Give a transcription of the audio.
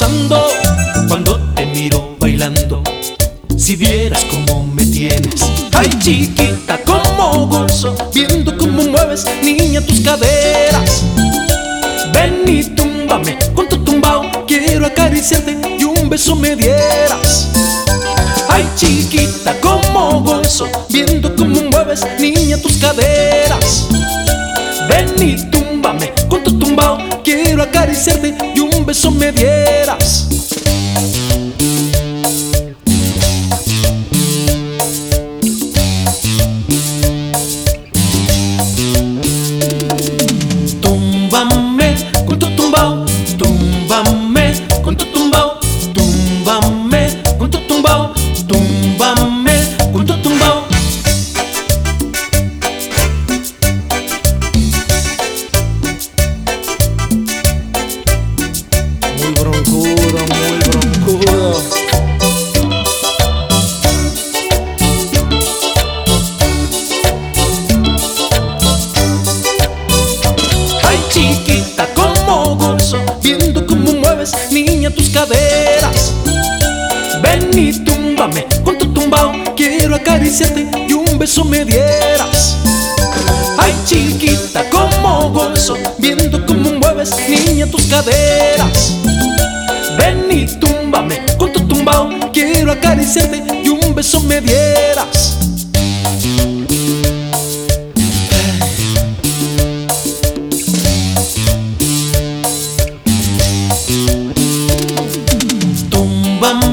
pasando cuando te miro bailando. Si vieras cómo me tienes, ay chiquita, cómo gozo viendo cómo mueves, niña, tus caderas. Ven y túmbame con tu tumbao, quiero acariciarte y un beso me dieras. Ay chiquita, cómo gozo viendo cómo mueves, niña, tus caderas. Ven y túmbame con tu tumbao, quiero acariciarte y un beso me dieras. Túmbame con tu tumbao, túmbame con tu tumbao, túmbame con tu tumbao, túmbame con tu tumbao. Muy broncudo, muy broncudo. Ay chiquita, cómo gozo viendo cómo mueves, niña, tus caderas. Ven y túmbame con tu tumbao, quiero acariciarte y un beso me dieras. Ay chiquita, cómo gozo viendo cómo mueves, niña, tus caderas. Ven y túmbame con tu tumbao, quiero acariciarte y un beso me dieras. Túmbame